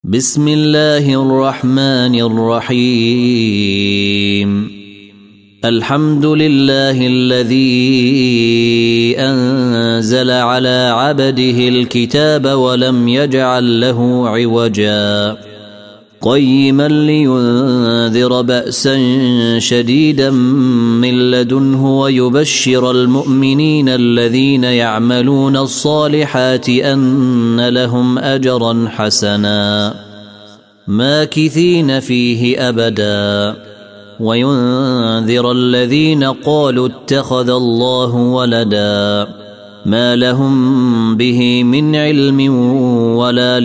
بسم الله الرحمن الرحيم. الحمد لله الذي أنزل على عبده الكتاب ولم يجعل له عوجا قيما لينذر بأسا شديدا من لدنه ويبشر المؤمنين الذين يعملون الصالحات أن لهم أجرا حسنا ماكثين فيه أبدا وينذر الذين قالوا اتخذ الله ولدا ما لهم به من علم ولا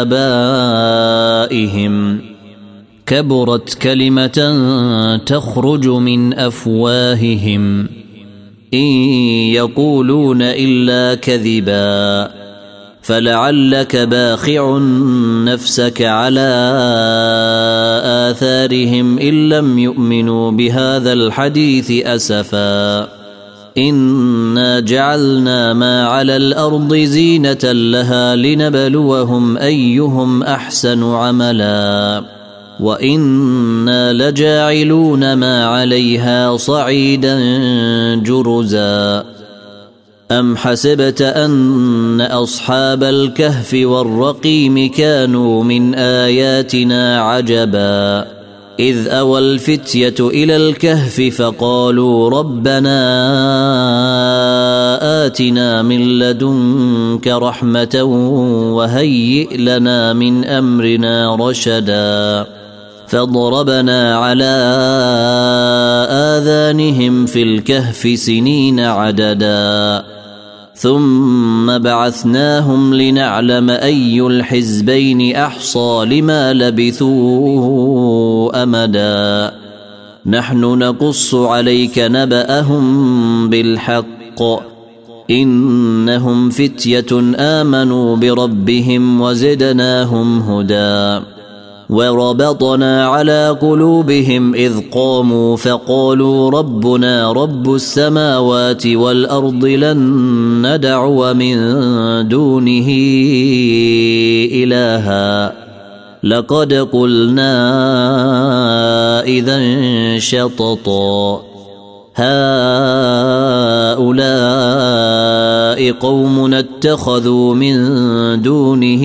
لآبائهم كبرت كلمة تخرج من أفواههم إن يقولون إلا كذبا فلعلك باخع نفسك على آثارهم إن لم يؤمنوا بهذا الحديث أسفا إنا جعلنا ما على الأرض زينة لها لنبلوهم أيهم أحسن عملا وإنا لجاعلون ما عليها صعيدا جرزا أم حسبت أن أصحاب الكهف والرقيم كانوا من آياتنا عجبا إذ أوى الفتية إلى الكهف فقالوا ربنا آتنا من لدنك رحمة وهيئ لنا من أمرنا رشدا فضربنا على آذانهم في الكهف سنين عددا ثم بعثناهم لنعلم أي الحزبين أحصى لما لبثوا أمدا نحن نقص عليك نبأهم بالحق إنهم فتية آمنوا بربهم وزدناهم هدى وربطنا على قلوبهم إذ قاموا فقالوا ربنا رب السماوات والأرض لن ندعو من دونه إلها لقد قلنا إذا شططا هؤلاء قوم اتخذوا من دونه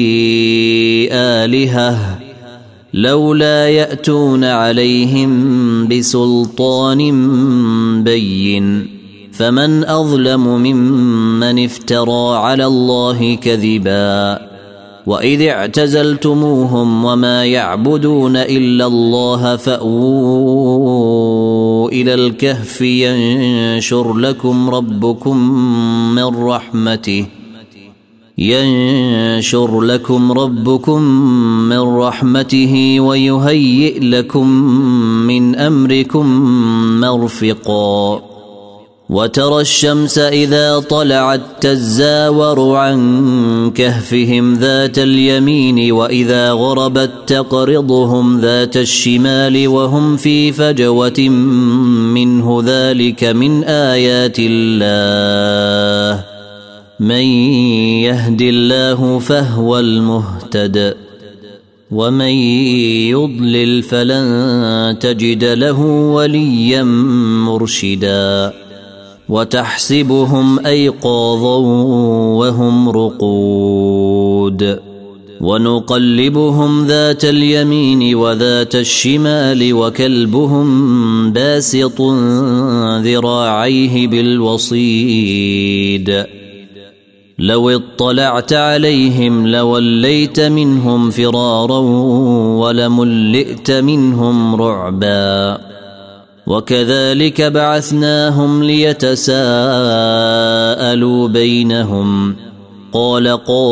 آلهة لولا يأتون عليهم بسلطان بين فمن أظلم ممن افترى على الله كذبا وإذ اعتزلتموهم وما يعبدون إلا الله فأووا إلى الكهف ينشر لكم ربكم من رحمته ويهيئ لكم من أمركم مرفقا وترى الشمس إذا طلعت تزاور عن كهفهم ذات اليمين وإذا غربت تقرضهم ذات الشمال وهم في فجوة منه ذلك من آيات الله من يهد الله فهو المهتد ومن يضلل فلن تجد له وليا مرشدا وتحسبهم أيقاظا وهم رقود ونقلبهم ذات اليمين وذات الشمال وكلبهم باسط ذراعيه بالوصيد لو اطلعت عليهم لوليت منهم فرارا ولملئت منهم رعبا وكذلك بعثناهم ليتساءلوا بينهم قال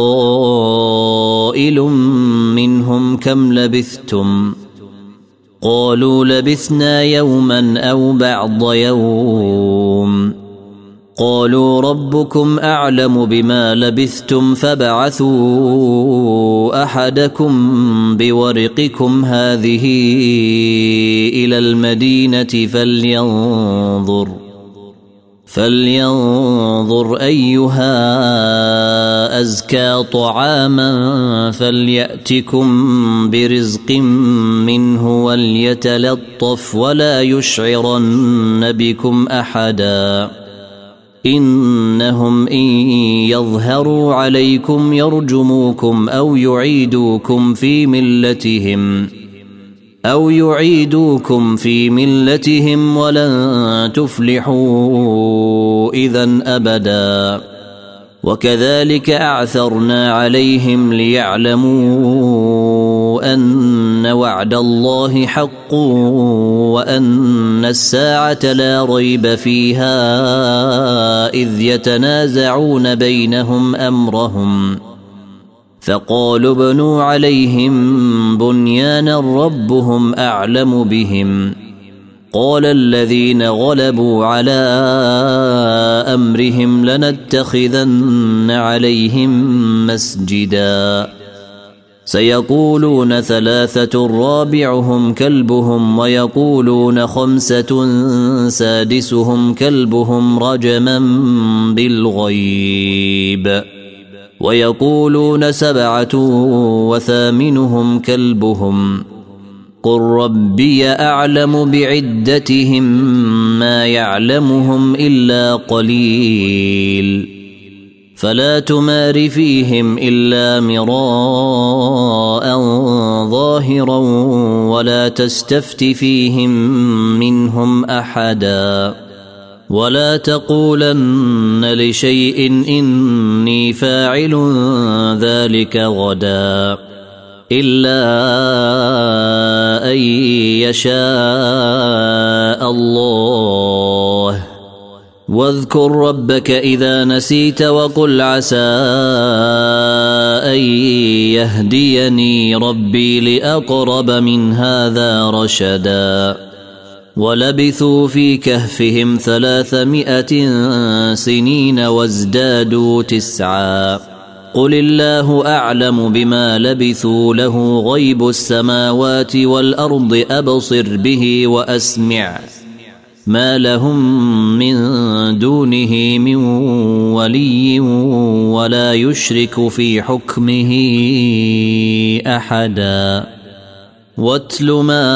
قائل منهم كم لبثتم قالوا لبثنا يوما أو بعض يوم قالوا ربكم أعلم بما لبثتم فابعثوا أحدكم بورقكم هذه إلى المدينة فلينظر أيها أزكى طعاما فليأتكم برزق منه وليتلطف ولا يشعرن بكم أحدا إنهم إن يظهروا عليكم يرجموكم أو يعيدوكم في ملتهم ولن تفلحوا إذن أبدا وكذلك أعثرنا عليهم ليعلموا أن وعد الله حق وأن الساعة لا ريب فيها إذ يتنازعون بينهم أمرهم فقالوا ابنوا عليهم بنيانا ربهم أعلم بهم قال الذين غلبوا على أمرهم لنتخذن عليهم مسجدا سيقولون 3 رابعهم كلبهم ويقولون 5 سادسهم كلبهم رجما بالغيب ويقولون 7 وثامنهم كلبهم قل ربي أعلم بعدتهم ما يعلمهم إلا قليل فلا تمار فيهم إلا مراء ظاهرا ولا تستفت فيهم منهم أحدا ولا تقولن لشيء إني فاعل ذلك غدا إلا أن يشاء الله واذكر ربك إذا نسيت وقل عسى أن يهديني ربي لأقرب من هذا رشدا ولبثوا في كهفهم 300 سنين وازدادوا 9 قل الله أعلم بما لبثوا له غيب السماوات والأرض أبصر به وأسمع ما لهم من دونه من ولي ولا يشرك في حكمه أحدا واتل ما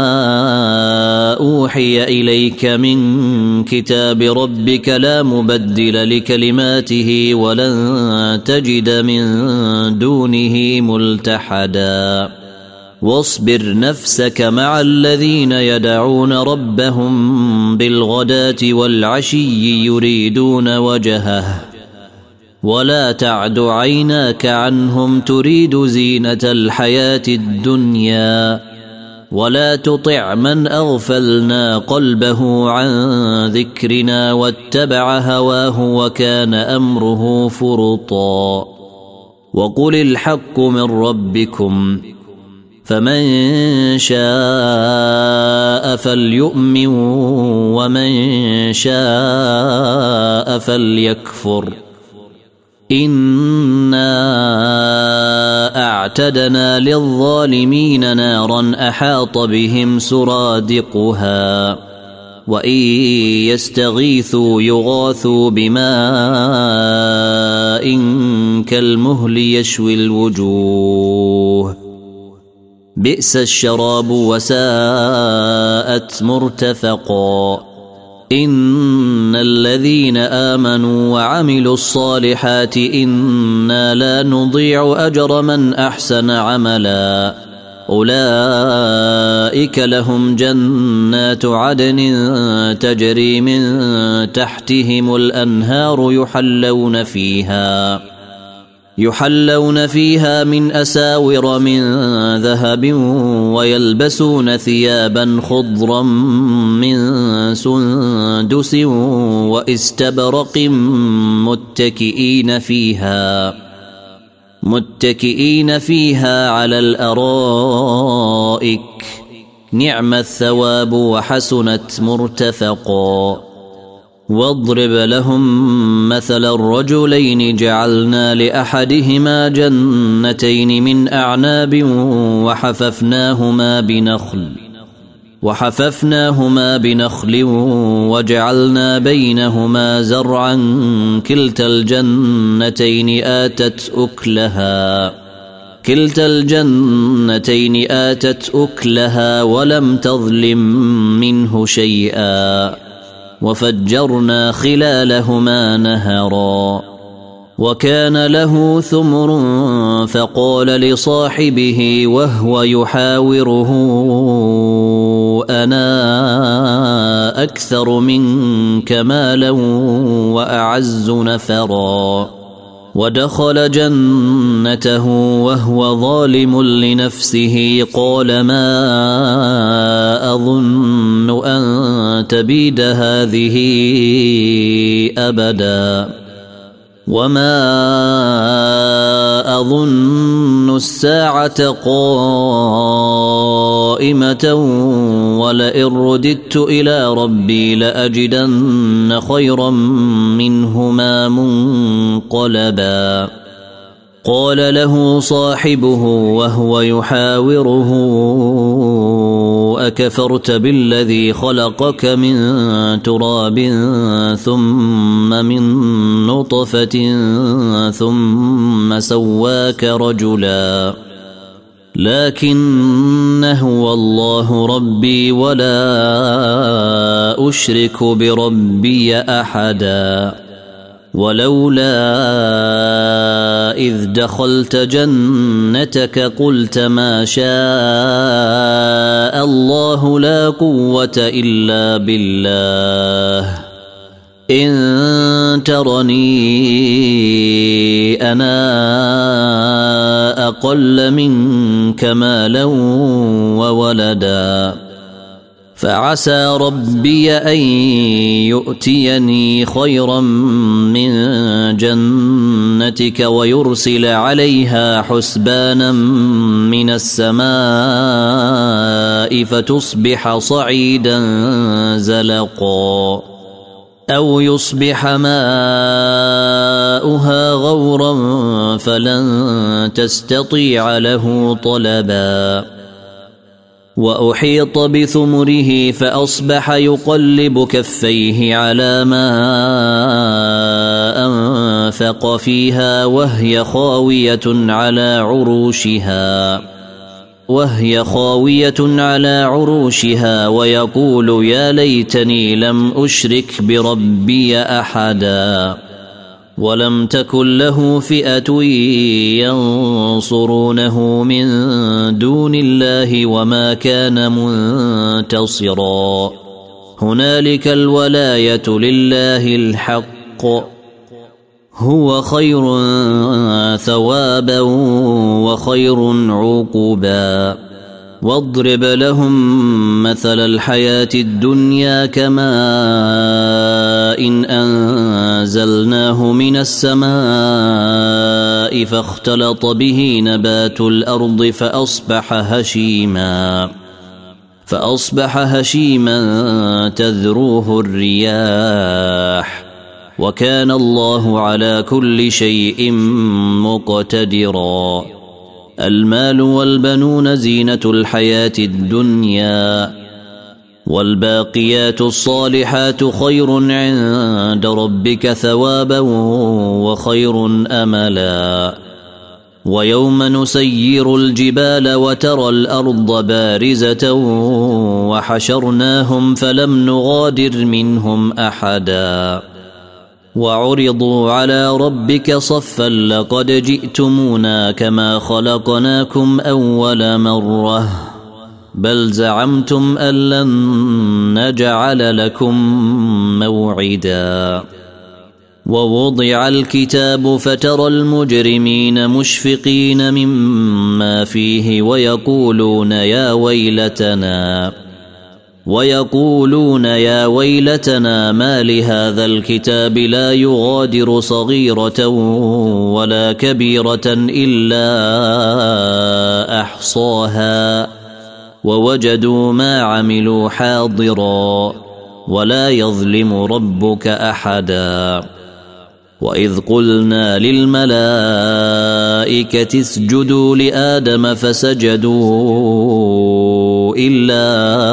أوحي إليك من كتاب ربك لا مبدل لكلماته ولن تجد من دونه ملتحدا واصبر نفسك مع الذين يدعون ربهم بالغداة والعشي يريدون وجهه ولا تعد عيناك عنهم تريد زينة الحياة الدنيا ولا تطع من أغفلنا قلبه عن ذكرنا واتبع هواه وكان أمره فرطا وقل الحق من ربكم فمن شاء فليؤمن ومن شاء فليكفر إنا أعتدنا للظالمين نارا أحاط بهم سرادقها وإن يستغيثوا يغاثوا بماء كالمهل يشوي الوجوه بئس الشراب وساءت مرتفقا إن الذين آمنوا وعملوا الصالحات إنا لا نضيع أجر من أحسن عملا أولئك لهم جنات عدن تجري من تحتهم الأنهار يحلون فيها من أساور من ذهب ويلبسون ثيابا خضرا من سندس واستبرق متكئين فيها على الأرائك نعم الثواب وحسنت مرتفقا واضرب لهم مثل الرجلين جعلنا لأحدهما جنتين من أعناب وحففناهما بنخل وحففناهما بنخل وجعلنا بينهما زرعا كلتا الجنتين آتت أكلها ولم تظلم منه شيئا وفجرنا خلالهما نهرا وكان له ثمر فقال لصاحبه وهو يحاوره أنا أكثر منك مالا وأعز نفرا ودخل جنته وهو ظالم لنفسه قال ما أظن أن تبيد هذه أبدا وما أظن الساعة قائمة ولئن رددت إلى ربي لأجدن خيرا منهما منقلبا قال له صاحبه وهو يحاوره أكفرت بالذي خلقك من تراب ثم من نطفة ثم سواك رجلا لكن هو الله ربي ولا أشرك بربي أحدا ولولا إذ دخلت جنتك قلت ما شاء الله لا قوة إلا بالله إن ترني أنا أقل منك مالا وولدا فعسى ربي أن يؤتيني خيرا من جنتك ويرسل عليها حسبانا من السماء فتصبح صعيدا زلقا أو يصبح ماؤها غورا فلن تستطيع له طلبا وأحيط بثمره فأصبح يقلب كفيه على ما أنفق فيها وهي خاوية على عروشها ويقول يا ليتني لم أشرك بربي أحدا ولم تكن له فئة ينصرونه من دون الله وما كان منتصرا هنالك الولاية لله الحق هو خير ثوابا وخير عقبا واضرب لهم مثل الحياة الدنيا كماء إن أنزلناه من السماء فاختلط به نبات الأرض فأصبح هشيما تذروه الرياح وكان الله على كل شيء مقتدرا المال والبنون زينة الحياة الدنيا والباقيات الصالحات خير عند ربك ثوابا وخير أملا ويوم نسير الجبال وترى الأرض بارزة وحشرناهم فلم نغادر منهم أحدا وعرضوا على ربك صفا لقد جئتمونا كما خلقناكم أول مرة بل زعمتم أن لن نجعل لكم موعدا ووضع الكتاب فترى المجرمين مشفقين مما فيه ويقولون يا ويلتنا ما لهذا الكتاب لا يغادر صغيرة ولا كبيرة إلا أحصاها ووجدوا ما عملوا حاضرا ولا يظلم ربك أحدا وإذ قلنا للملائكة اسجدوا لآدم فسجدوا إلا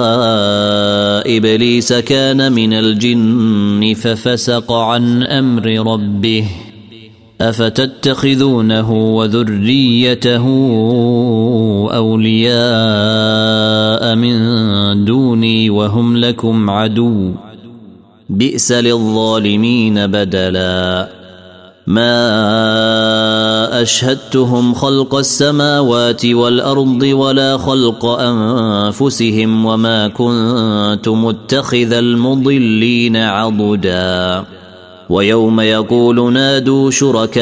إبليس كان من الجن ففسق عن أمر ربه أفتتخذونه وذريته أولياء من دوني وهم لكم عدو بئس للظالمين بدلا ما أشهدتهم خلق السماوات والأرض ولا خلق أنفسهم وما كنت متخذ المضلين عضدا ويوم يقول نادوا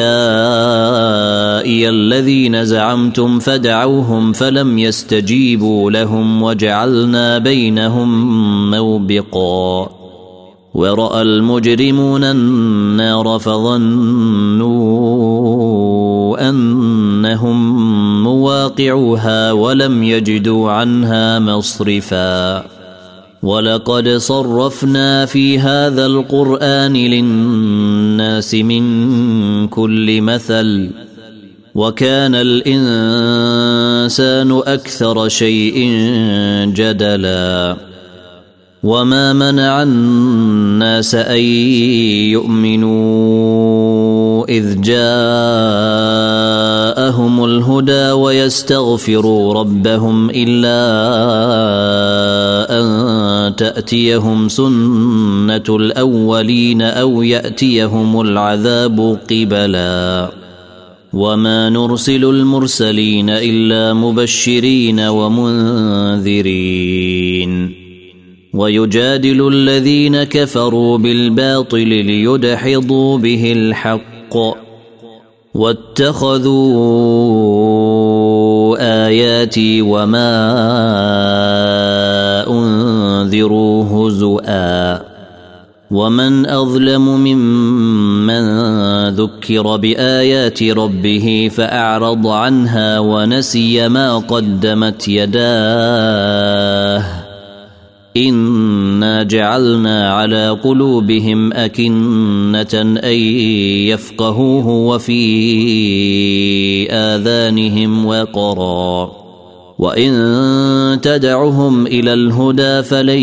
شركائي الذين زعمتم فدعوهم فلم يستجيبوا لهم وجعلنا بينهم موبقا ورأى المجرمون النار فظنوا أنهم مواقعوها ولم يجدوا عنها مصرفا ولقد صرفنا في هذا القرآن للناس من كل مثل وكان الإنسان أكثر شيء جدلا وما منع الناس أن يؤمنوا إذ جاءهم الهدى ويستغفروا ربهم إلا أن تأتيهم سنة الأولين أو يأتيهم العذاب قبلا وما نرسل المرسلين إلا مبشرين ومنذرين ويجادل الذين كفروا بالباطل ليدحضوا به الحق واتخذوا آياتي وما أنذروا هزؤا ومن أظلم ممن ذكر بآيات ربه فأعرض عنها ونسي ما قدمت يداه إنا جعلنا على قلوبهم أكنة أن يفقهوه وفي آذانهم وقرا وإن تدعهم إلى الهدى فلن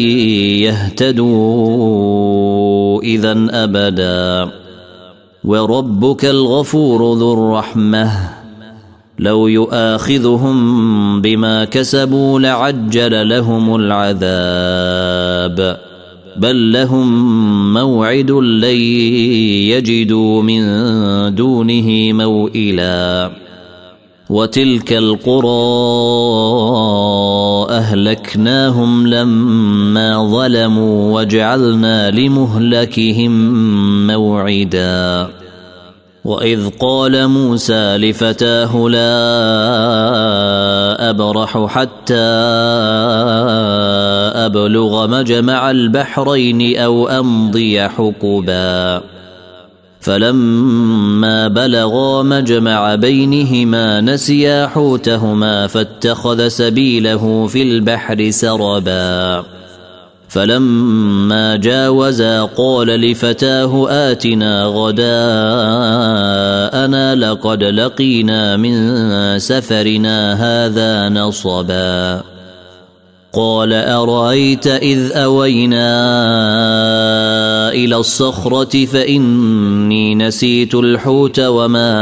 يهتدوا إذا أبدا وربك الغفور ذو الرحمة لو يؤاخذهم بما كسبوا لعجل لهم العذاب بل لهم موعد لن يجدوا من دونه موئلا وتلك القرى أهلكناهم لما ظلموا وجعلنا لمهلكهم موعدا وإذ قال موسى لفتاه لا أبرح حتى أبلغ مجمع البحرين أو أمضي حقبا فلما بلغا مجمع بينهما نسيا حوتهما فاتخذ سبيله في البحر سربا فلما جاوزا قال لفتاه آتنا غداءنا لقد لقينا من سفرنا هذا نصبا قال أرأيت إذ أوينا إلى الصخرة فإني نسيت الحوت وما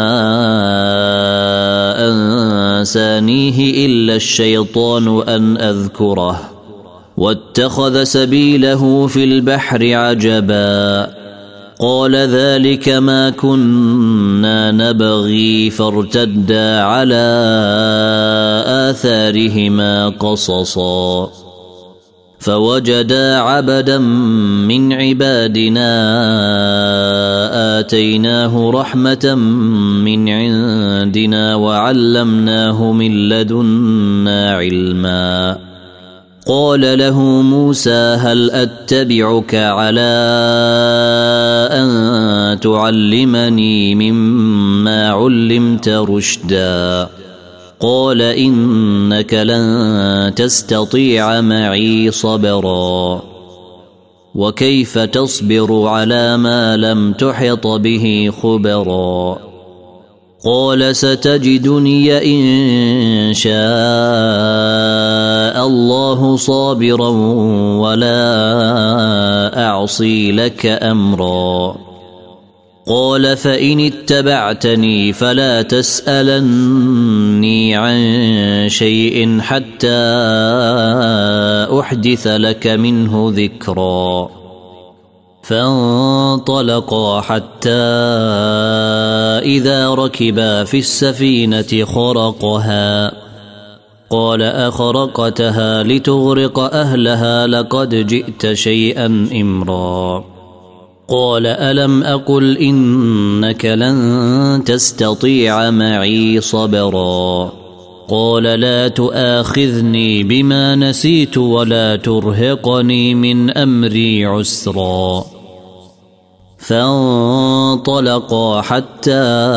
أنسانيه إلا الشيطان أن أذكره واتخذ سبيله في البحر عجبا قال ذلك ما كنا نبغي فارتدا على آثارهما قصصا فوجدا عبدا من عبادنا آتيناه رحمة من عندنا وعلمناه من لدنا علما قال له موسى هل أتبعك على أن تعلمني مما علمت رشدا قال إنك لن تستطيع معي صبرا وكيف تصبر على ما لم تحط به خبرا قال ستجدني إن شاء الله صابرا ولا أعصي لك أمرا. قال فإن اتبعتني فلا تسألني عن شيء حتى أحدث لك منه ذكرا. فانطلقا حتى إذا ركبا في السفينة خرقها. قال أخرقتها لتغرق أهلها لقد جئت شيئا إمرا. قال ألم أقل إنك لن تستطيع معي صبرا. قال لا تؤاخذني بما نسيت ولا ترهقني من أمري عسرا. فانطلقا حتى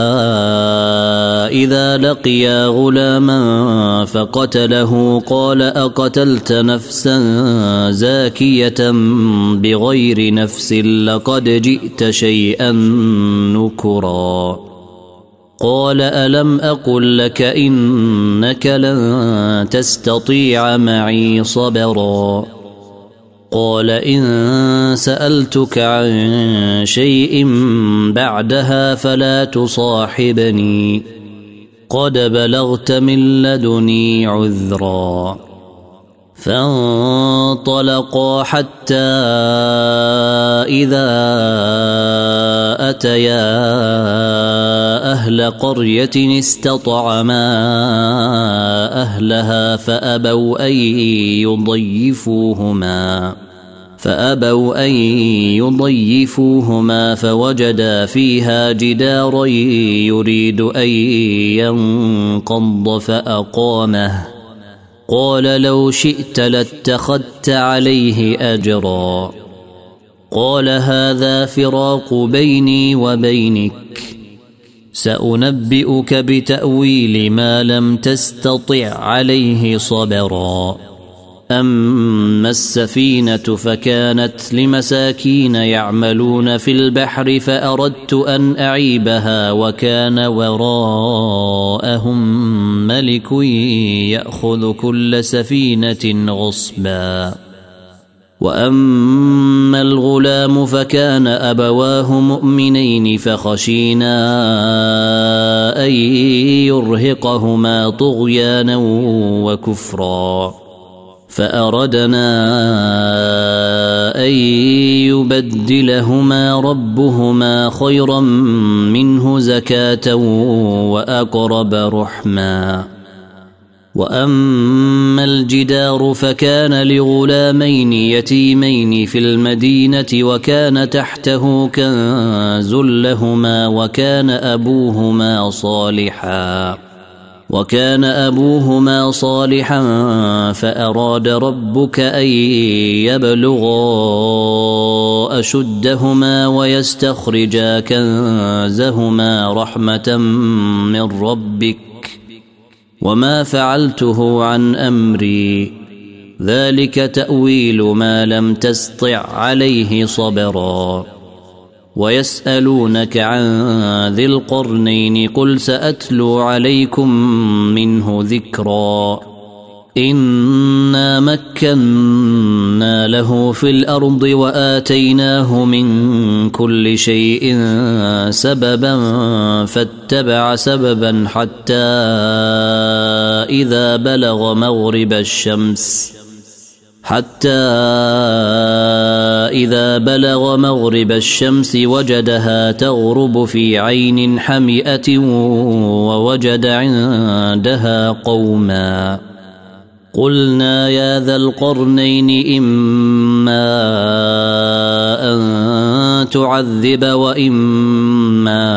إذا لقيا غلاما فقتله. قال أقتلت نفسا زاكية بغير نفس لقد جئت شيئا نكرا. قال ألم أقل لك إنك لن تستطيع معي صبرا. قال إن سألتك عن شيء بعدها فلا تصاحبني قد بلغت من لدني عذرا. فانطلقا حتى إذا أتيا أهل قرية استطعما أهلها فأبوا أن يضيفوهما فوجدا فيها جدارا يريد أن ينقض فأقامه. قال لو شئت لاتخذت عليه أجرا. قال هذا فراق بيني وبينك سأنبئك بتأويل ما لم تستطع عليه صبرا. أما السفينة فكانت لمساكين يعملون في البحر فأردت أن أعيبها وكان وراءهم ملك يأخذ كل سفينة غصبا. وأما الغلام فكان أبواه مؤمنين فخشينا أن يرهقهما طغيانا وكفرا فأردنا أن يبدلهما ربهما خيرا منه زكاة وأقرب رحما. وأما الجدار فكان لغلامين يتيمين في المدينة وكان تحته كنز لهما وكان أبوهما صالحا فأراد ربك أن يبلغا أشدهما ويستخرجا كنزهما رحمة من ربك وما فعلته عن أمري ذلك تأويل ما لم تسطع عليه صبرا. ويسألونك عن ذي القرنين قل سأتلو عليكم منه ذكرا. إنا مكنا له في الأرض وآتيناه من كل شيء سببا فاتبع سببا حتى إذا بلغ مغرب الشمس وجدها تغرب في عين حمئة ووجد عندها قوما. قلنا يا ذا القرنين إما أن تعذب وإما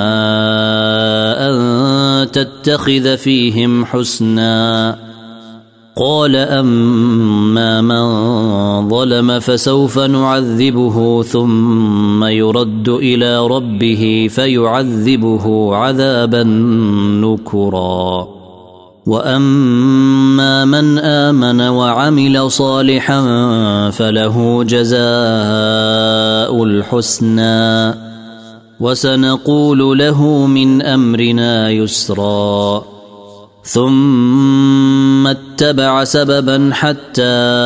أن تتخذ فيهم حسنا. قال أما من ظلم فسوف نعذبه ثم يرد إلى ربه فيعذبه عذابا نكرا. وأما من آمن وعمل صالحا فله جزاء الحسنى وسنقول له من أمرنا يسرا ثم اتبع سببا حتى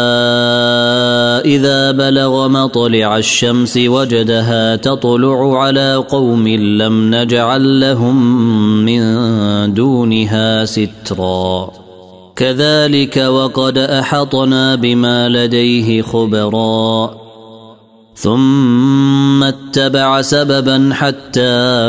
إذا بلغ مطلع الشمس وجدها تطلع على قوم لم نجعل لهم من دونها سترا كذلك وقد أحطنا بما لديه خبرا ثم اتبع سببا حتى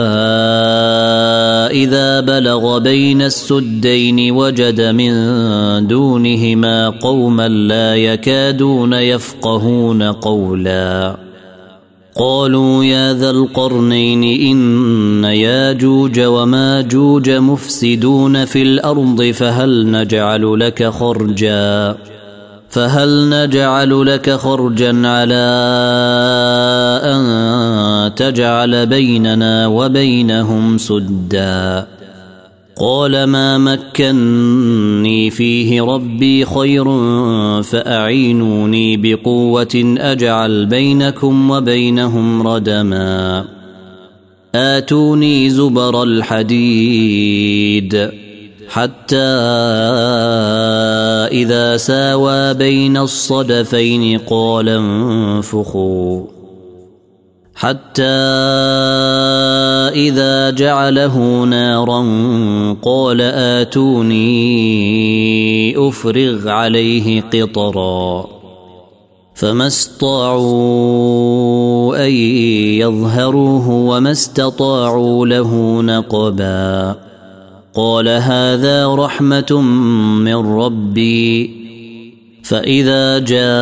إذا بلغ بين السدين وجد من دونهما قوما لا يكادون يفقهون قولا قالوا يا ذا القرنين إن ياجوج وماجوج مفسدون في الأرض فهل نجعل لك خرجا على أن تجعل بيننا وبينهم سدا قال ما مكني فيه ربي خير فأعينوني بقوة أجعل بينكم وبينهم ردما آتوني زبر الحديد حتى إذا ساوى بين الصدفين قال انفخوا حتى إذا جعله نارا قال آتوني أفرغ عليه قطرا فما استطاعوا أن يظهروه وما استطاعوا له نقبا قال هذا رحمة من ربي فإذا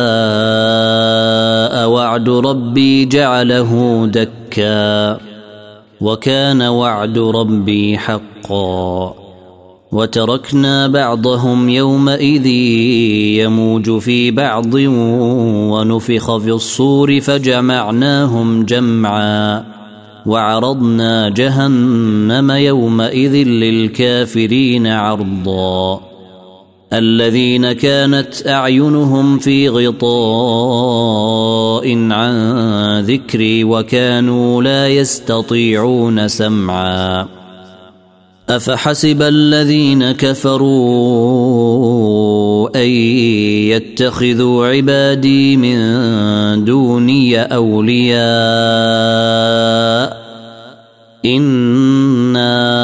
جاء وعد ربي جعله دكا وكان وعد ربي حقا وتركنا بعضهم يومئذ يموج في بعض ونفخ في الصور فجمعناهم جمعا وعرضنا جهنم يومئذ للكافرين عرضا الذين كانت أعينهم في غطاء عن ذكري وكانوا لا يستطيعون سمعا أفحسب الذين كفروا أن يتخذوا عبادي من دوني أولياء إنا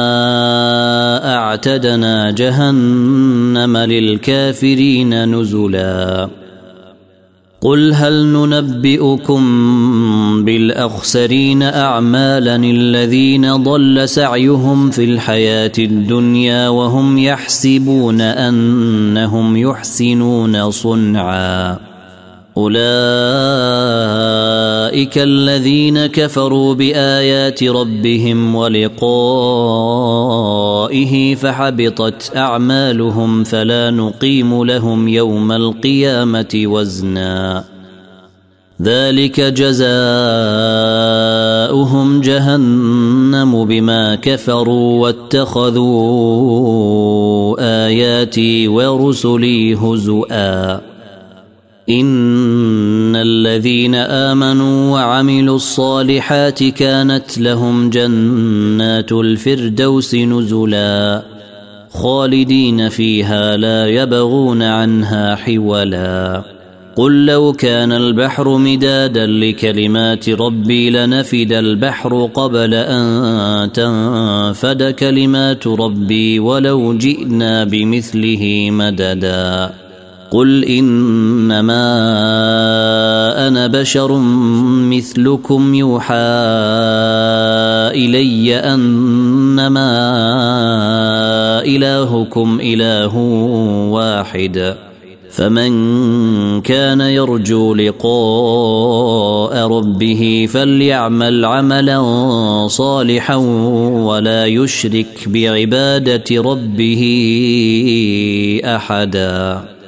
أعتدنا جهنم للكافرين نزلا قل هل ننبئكم بالأخسرين أعمالا الذين ضل سعيهم في الحياة الدنيا وهم يحسبون أنهم يحسنون صنعا أولئك الذين كفروا بآيات ربهم ولقائه فحبطت أعمالهم فلا نقيم لهم يوم القيامة وزنا ذلك جزاؤهم جهنم بما كفروا واتخذوا آياتي ورسلي هزؤا إن الذين آمنوا وعملوا الصالحات كانت لهم جنات الفردوس نزلا خالدين فيها لا يبغون عنها حولا قل لو كان البحر مدادا لكلمات ربي لنفد البحر قبل أن تنفد كلمات ربي ولو جئنا بمثله مددا قل إنما أنا بشر مثلكم يوحى إلي أنما إلهكم إله واحد فمن كان يرجو لقاء ربه فليعمل عملا صالحا ولا يشرك بعبادة ربه أحدا